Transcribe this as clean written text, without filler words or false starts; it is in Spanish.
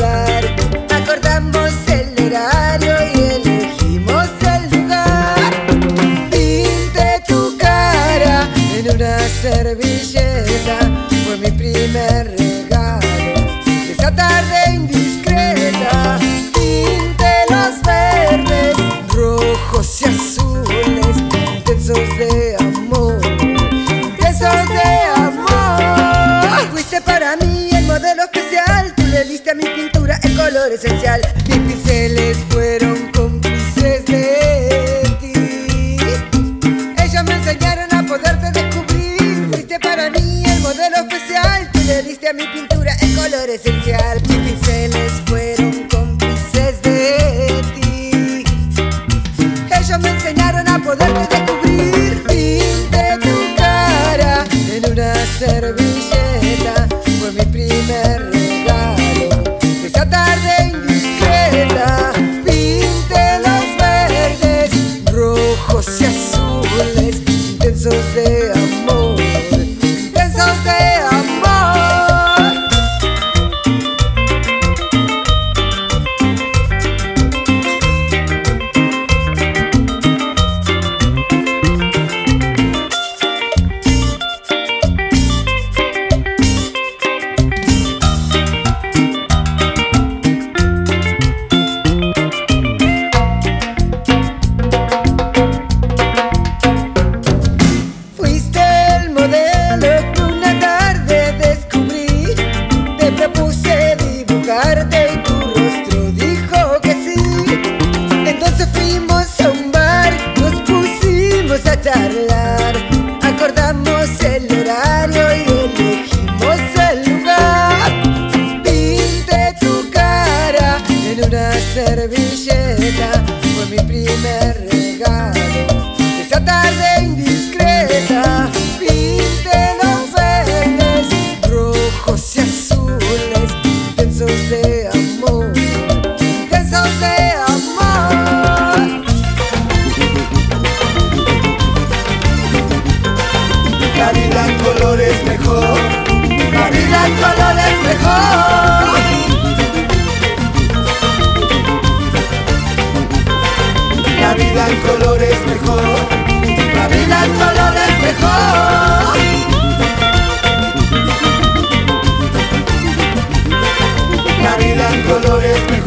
celular. Acordamos el horario y elegimos el lugar. Pinté tu cara en una servilleta, fue mi primer regalo de esa tarde indiscreta. Pinté los verdes, rojos y azules, intensos de amor, intensos de amor. Fuiste para mí el modelo especial, tú le diste a mi pintura el color esencial. Mis pinceles fueron cómplices de ti, ellos me enseñaron a poderte descubrir. Fuiste para mí el modelo especial, tú le diste a mi pintura el color esencial. Mis pinceles fueron cómplices de ti, ellos me enseñaron a poderte descubrir. Pinté tu cara en una servilleta, fue mi primer regalo de esa tarde indiscreta. Pinté los verdes, rojos y azules, intensos de amor, intensos de amor. Fuiste el modelo que una tarde descubrí, te propuse dibujarte y tu rostro dijo que sí. Entonces fuimos a un bar, nos pusimos a charlar, acordamos el horario y elegimos el lugar. Pinté tu cara en una servilleta, fue mi primer regalo de esa tarde indiscreta. Pinté los verdes, rojos y azules, intensos de amor, intensos de amor. La vida en color es mejor, La vida en color es mejor. la vida en color es mejor, La vida en color es mejor. la vida en color es mejor.